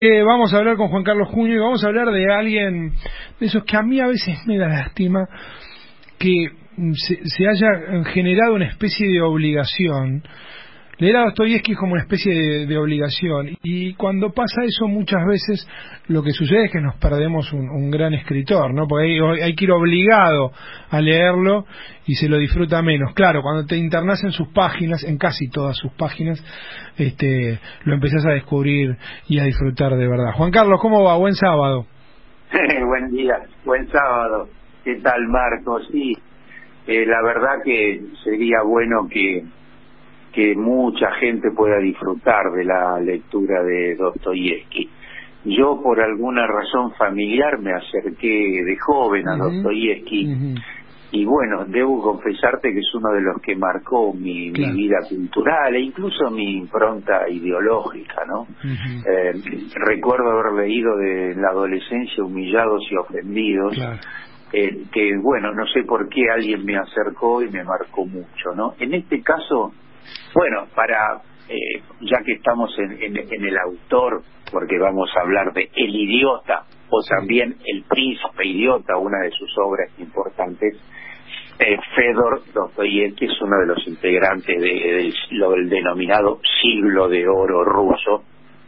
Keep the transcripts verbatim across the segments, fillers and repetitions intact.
Eh, vamos a hablar con Juan Carlos Junio y vamos a hablar de alguien de esos que a mí a veces me da lástima que se, se haya generado una especie de obligación. Leer a Dostoyevski es como una especie de, de obligación, y cuando pasa eso muchas veces lo que sucede es que nos perdemos un, un gran escritor, ¿no? Porque hay, hay que ir obligado a leerlo y se lo disfruta menos. Claro, cuando te internás en sus páginas, en casi todas sus páginas, este, lo empezás a descubrir y a disfrutar de verdad. Juan Carlos, ¿cómo va? Buen sábado. Buen día, buen sábado. ¿Qué tal, Marco? Sí, eh, la verdad que sería bueno que que mucha gente pueda disfrutar de la lectura de Dostoyevski. Yo, por alguna razón familiar, me acerqué de joven a uh-huh. Dostoyevski, uh-huh. y bueno, debo confesarte que es uno de los que marcó mi, claro. mi vida cultural e incluso mi impronta ideológica, ¿no? Uh-huh. Eh, recuerdo haber leído de la adolescencia Humillados y Ofendidos, claro. eh, que bueno, no sé por qué alguien me acercó y me marcó mucho, ¿no? En este caso, bueno, para eh, ya que estamos en, en, en el autor, porque vamos a hablar de El Idiota, o también El Príncipe Idiota, una de sus obras importantes, eh, Fedor Dostoyevski es uno de los integrantes de, de, lo del denominado siglo de oro ruso,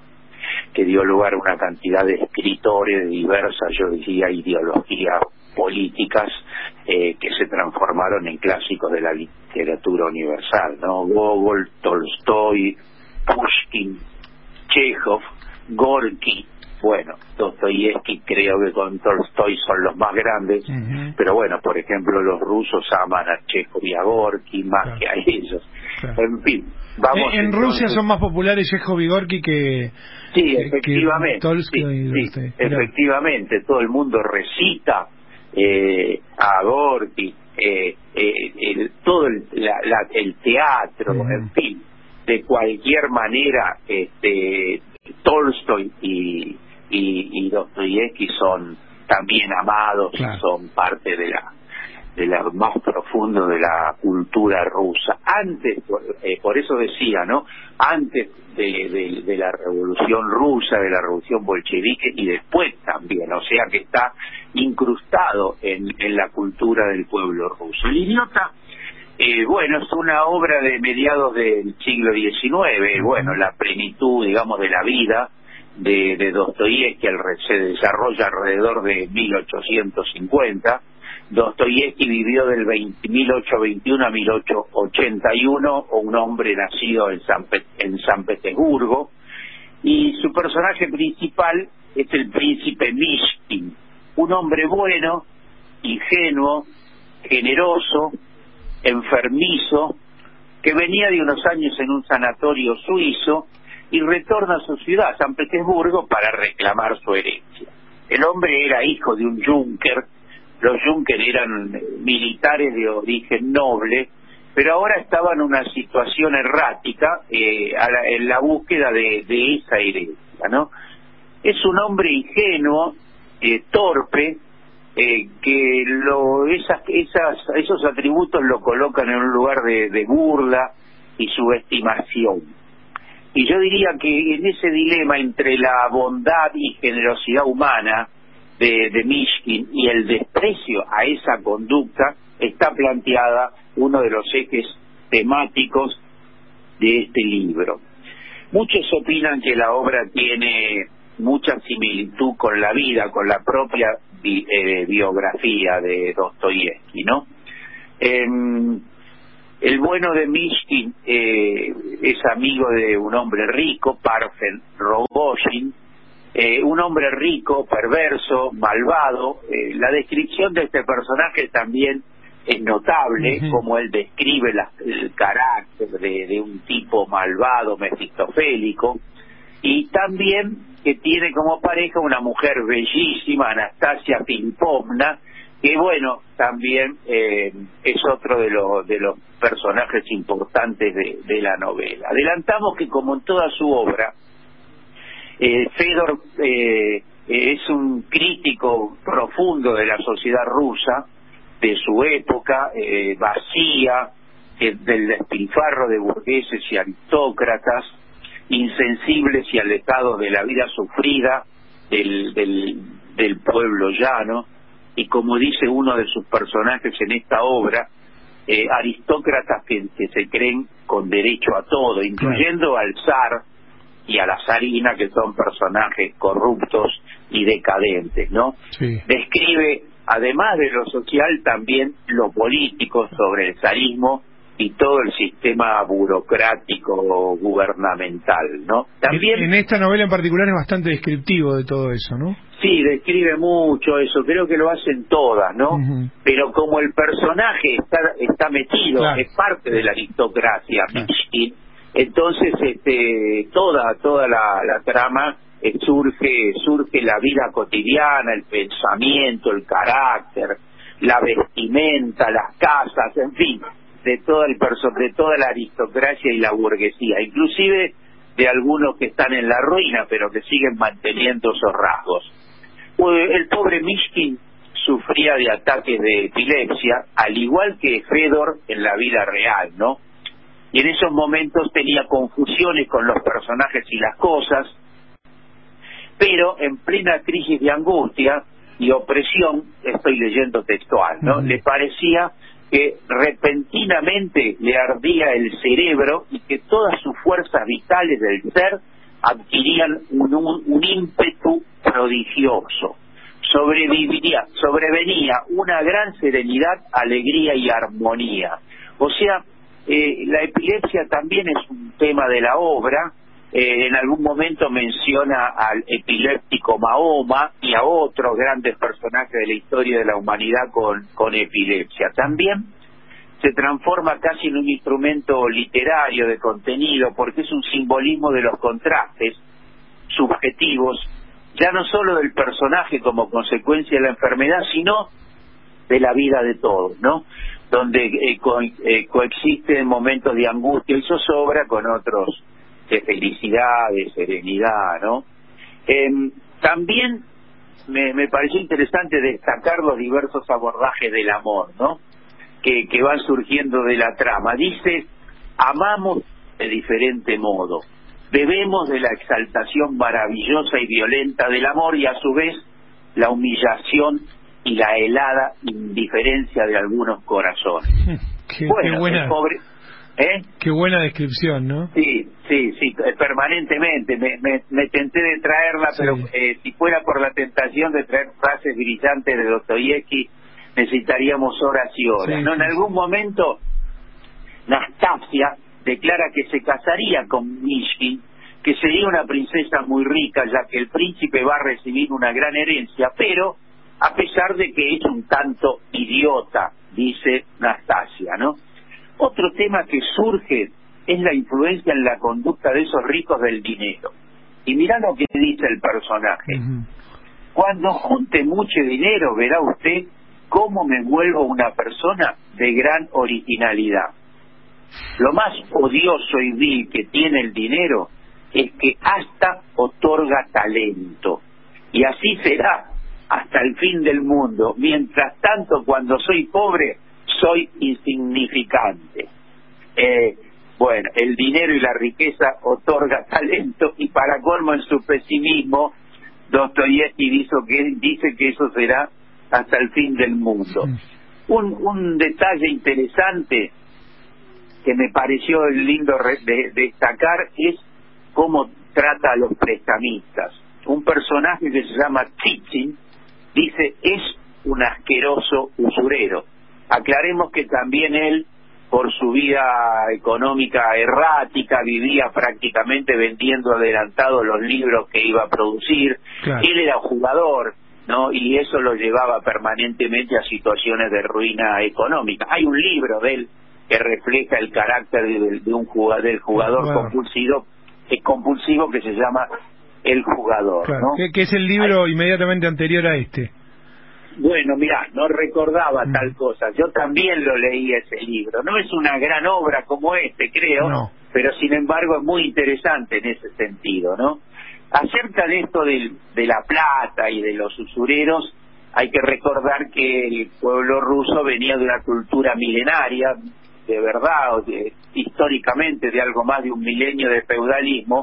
que dio lugar a una cantidad de escritores de diversas, yo diría, ideologías políticas eh, que se transformaron en clásicos de la literatura universal, ¿no? Gogol, Tolstoy, Pushkin, Chekhov, Gorky. Bueno, Dostoyevski creo que con Tolstoy son los más grandes, uh-huh. pero bueno, por ejemplo, los rusos aman a Chekhov y a Gorky más claro. que a ellos. Claro. En fin, vamos. En, en entonces... Rusia son más populares Chekhov y Gorky que Sí, efectivamente. Que Tolstoy, sí, sí, efectivamente, todo el mundo recita eh, a Gorky, eh, eh, el, todo el, la, la, el teatro, uh-huh. en fin, de cualquier manera, este, Tolstoy y, y, y Dostoyevski son también amados, claro. son parte de la de la más profundo de la cultura rusa. Antes, eh, por eso decía, ¿no? Antes de, de, de la revolución rusa, de la revolución bolchevique, y después también, o sea que está incrustado en, en la cultura del pueblo ruso. El Idiota, eh, bueno, es una obra de mediados del siglo diecinueve, uh-huh. bueno, la plenitud, digamos, de la vida de, de Dostoyevski se desarrolla alrededor de mil ochocientos cincuenta. Dostoyevski vivió del mil ochocientos veintiuno a mil ochocientos ochenta y uno, un hombre nacido en San, en San Petersburgo, y su personaje principal es el príncipe Mishkin, un hombre bueno, ingenuo, generoso, enfermizo, que venía de unos años en un sanatorio suizo y retorna a su ciudad, San Petersburgo, para reclamar su herencia. El hombre era hijo de un yunker. Los Junker eran militares de origen noble, pero ahora estaban en una situación errática eh, a la, en la búsqueda de, de esa herencia, ¿no? Es un hombre ingenuo, eh, torpe, eh, que lo, esas, esas, esos atributos lo colocan en un lugar de, de burla y subestimación. Y yo diría que en ese dilema entre la bondad y generosidad humana de, de Mishkin y el desprecio a esa conducta está planteada uno de los ejes temáticos de este libro. Muchos opinan que la obra tiene mucha similitud con la vida, con la propia bi, eh, biografía de Dostoyevski, ¿no? Eh, el bueno de Mishkin eh, es amigo de un hombre rico, Parfen Rogozhin, Eh, un hombre rico, perverso, malvado. Eh, la descripción de este personaje también es notable, uh-huh. como él describe la, el carácter de, de un tipo malvado, mefistofélico, y también que tiene como pareja una mujer bellísima, Anastasia Filipovna, que bueno, también eh, es otro de los de los personajes importantes de, de la novela. Adelantamos que, como en toda su obra, Eh, Fedor eh, es un crítico profundo de la sociedad rusa, de su época, eh, vacía, eh, del despilfarro de burgueses y aristócratas, insensibles y alejados de la vida sufrida del, del, del pueblo llano, y como dice uno de sus personajes en esta obra, eh, aristócratas que, que se creen con derecho a todo, incluyendo al zar y a la zarina, que son personajes corruptos y decadentes, ¿no? Sí. Describe, además de lo social, también lo político sobre el zarismo y todo el sistema burocrático gubernamental, ¿no? También en, en esta novela en particular es bastante descriptivo de todo eso, ¿no? Sí, describe mucho eso, creo que lo hacen todas, ¿no? Uh-huh. Pero como el personaje está está metido, claro, es parte de la aristocracia, claro, entonces este toda toda la, la trama eh, surge surge la vida cotidiana, el pensamiento, el carácter, la vestimenta, las casas, en fin, de todo el perso- de toda la aristocracia y la burguesía, inclusive de algunos que están en la ruina, pero que siguen manteniendo esos rasgos. El pobre Mishkin sufría de ataques de epilepsia, al igual que Fedor en la vida real, ¿no? Y en esos momentos tenía confusiones con los personajes y las cosas, pero en plena crisis de angustia y opresión, estoy leyendo textual, ¿no? Uh-huh. Le parecía que repentinamente le ardía el cerebro y que todas sus fuerzas vitales del ser adquirían un, un, un ímpetu prodigioso. Sobreviviría, sobrevenía una gran serenidad, alegría y armonía. O sea, eh, la epilepsia también es un tema de la obra. Eh, en algún momento menciona al epiléptico Mahoma y a otros grandes personajes de la historia de la humanidad con, con epilepsia. También se transforma casi en un instrumento literario de contenido, porque es un simbolismo de los contrastes subjetivos, ya no solo del personaje como consecuencia de la enfermedad, sino de la vida de todos, ¿no? Donde eh, co- eh, coexisten momentos de angustia y zozobra con otros de felicidad, de serenidad, ¿no? Eh, también me, me pareció interesante destacar los diversos abordajes del amor, ¿no? Que, que van surgiendo de la trama. Dice, amamos de diferente modo, bebemos de la exaltación maravillosa y violenta del amor y a su vez la humillación y la helada indiferencia de algunos corazones. Qué, bueno, qué buena, el pobre... ¿eh? Qué buena descripción, ¿no? Sí, sí, sí, permanentemente. Me, me, me tenté de traerla, sí, pero eh, si fuera por la tentación de traer frases brillantes de Dostoyevsky, necesitaríamos horas y horas, sí, ¿no? Sí. En algún momento, Nastasia declara que se casaría con Mishkin, que sería una princesa muy rica, ya que el príncipe va a recibir una gran herencia, pero a pesar de que es un tanto idiota, dice Nastasia, ¿no? Otro tema que surge es la influencia en la conducta de esos ricos del dinero. Y mirá lo que dice el personaje. Uh-huh. Cuando junte mucho dinero, verá usted cómo me vuelvo una persona de gran originalidad. Lo más odioso y vil que tiene el dinero es que hasta otorga talento. Y así será hasta el fin del mundo. Mientras tanto, cuando soy pobre, soy insignificante. Eh, bueno, el dinero y la riqueza otorga talento, y para colmo en su pesimismo, Dostoyevsky dice que, dice que eso será hasta el fin del mundo. Un, un detalle interesante que me pareció lindo re, de, de destacar es cómo trata a los prestamistas. Un personaje que se llama Tsitsin dice, es un asqueroso usurero. Aclaremos que también él, por su vida económica errática, vivía prácticamente vendiendo adelantados los libros que iba a producir. Claro. Él era jugador, ¿no? Y eso lo llevaba permanentemente a situaciones de ruina económica. Hay un libro de él que refleja el carácter de, de un jugador, del jugador claro. compulsivo, eh, compulsivo que se llama El Jugador, claro. ¿no? Que, que es el libro Hay... inmediatamente anterior a este. Bueno, mirá, no recordaba mm. tal cosa. Yo también lo leí ese libro. No es una gran obra como este, creo, no. pero sin embargo es muy interesante en ese sentido, ¿no? Acerca de esto de, de la plata y de los usureros, hay que recordar que el pueblo ruso venía de una cultura milenaria, de verdad, de, históricamente de algo más de un milenio de feudalismo,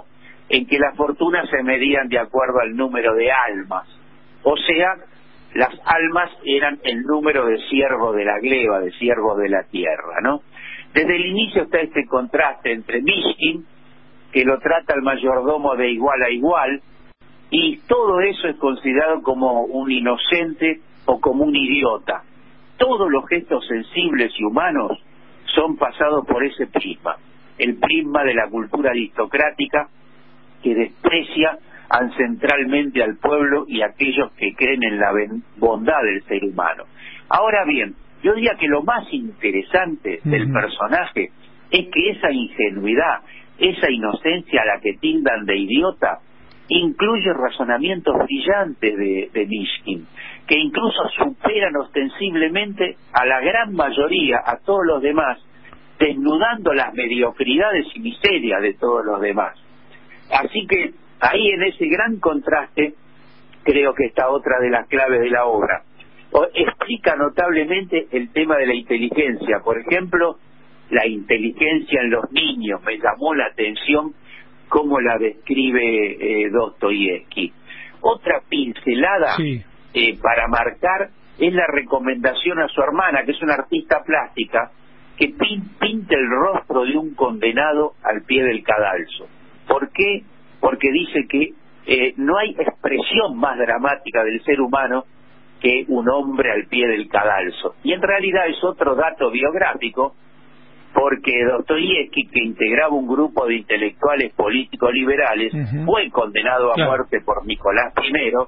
en que las fortunas se medían de acuerdo al número de almas, o sea, las almas eran el número de siervos de la gleba, de siervos de la tierra, ¿no? Desde el inicio está este contraste entre Mishkin, que lo trata el mayordomo de igual a igual, y todo eso es considerado como un inocente o como un idiota. Todos los gestos sensibles y humanos son pasados por ese prisma, el prisma de la cultura aristocrática que desprecia ancestralmente al pueblo y a aquellos que creen en la bondad del ser humano. Ahora bien, yo diría que lo más interesante del uh-huh. personaje es que esa ingenuidad, esa inocencia a la que tildan de idiota, incluye razonamientos brillantes de, de Mishkin, que incluso superan ostensiblemente a la gran mayoría, a todos los demás, desnudando las mediocridades y miserias de todos los demás. Así que ahí en ese gran contraste creo que está otra de las claves de la obra. O, explica notablemente el tema de la inteligencia. Por ejemplo, la inteligencia en los niños. Me llamó la atención cómo la describe eh, Dostoyevsky. Otra pincelada sí. eh, para marcar es la recomendación a su hermana, que es una artista plástica, que pin, pinta el rostro de un condenado al pie del cadalso. ¿Por qué? Porque dice que eh, no hay expresión más dramática del ser humano que un hombre al pie del cadalso. Y en realidad es otro dato biográfico, porque Dostoyevsky, que integraba un grupo de intelectuales políticos liberales, uh-huh. fue condenado a claro. muerte por Nicolás primero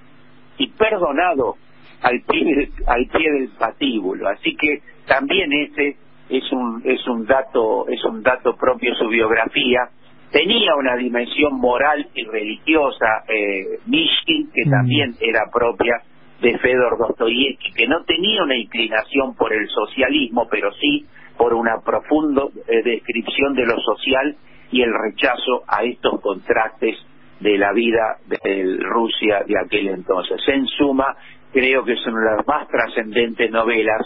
y perdonado al pie, al pie del patíbulo. Así que también ese es un es un dato es un dato propio de su biografía. Tenía una dimensión moral y religiosa eh, Mishkin, que uh-huh. también era propia de Fedor Dostoyevsky, que no tenía una inclinación por el socialismo, pero sí por una profunda eh, descripción de lo social y el rechazo a estos contrastes de la vida de Rusia de aquel entonces. En suma, creo que es una de las más trascendentes novelas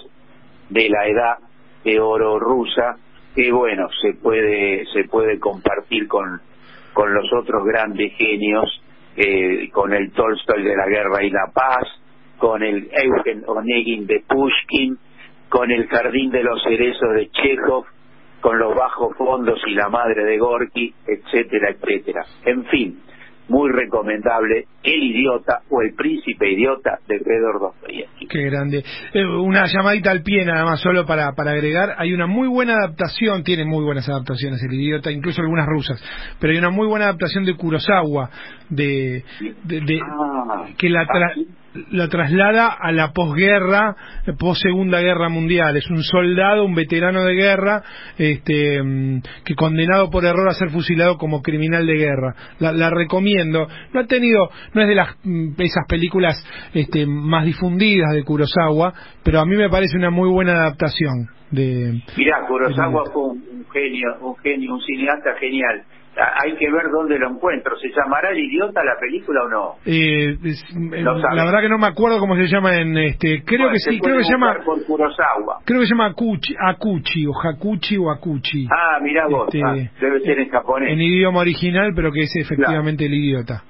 de la edad de oro rusa, que bueno, se puede se puede compartir con con los otros grandes genios, eh, con el Tolstoy de la Guerra y la Paz, con el Eugen Onegin de Pushkin, con el Jardín de los Cerezos de Chekhov, con los bajos fondos y la madre de Gorky, etcétera, etcétera. En fin, muy recomendable El idiota o El príncipe idiota de Fedor Dostoyevsky. Qué grande. Eh, una llamadita al pie nada más, solo para para agregar, hay una muy buena adaptación, tiene muy buenas adaptaciones El idiota, incluso algunas rusas, pero hay una muy buena adaptación de Kurosawa, de, de, de ah, que la tra la traslada a la posguerra, pos Segunda Guerra Mundial. Es un soldado, un veterano de guerra, este, que condenado por error a ser fusilado como criminal de guerra. La, la recomiendo. No ha tenido, no es de las esas películas este, más difundidas de Kurosawa, pero a mí me parece una muy buena adaptación de. Mirá, Kurosawa fue un, un genio, un genio, un cineasta genial. Hay que ver dónde lo encuentro. ¿Se llamará El idiota la película o no? Eh, es, la verdad que no me acuerdo cómo se llama en este. Creo bueno, que sí, creo que se llama. Por Kurosawa. Creo que se llama Akuchi, Akuchi o Hakuchi o Akuchi. Ah, mirá vos. Este, ah, debe ser en japonés. En idioma original, pero que es efectivamente claro. El idiota.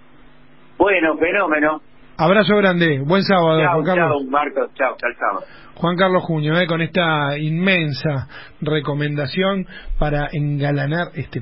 Bueno, fenómeno. Abrazo grande. Buen sábado, chao, Juan Carlos. Chao, Marcos. Chao, chao, chao. Juan Carlos Juño, eh, con esta inmensa recomendación para engalanar este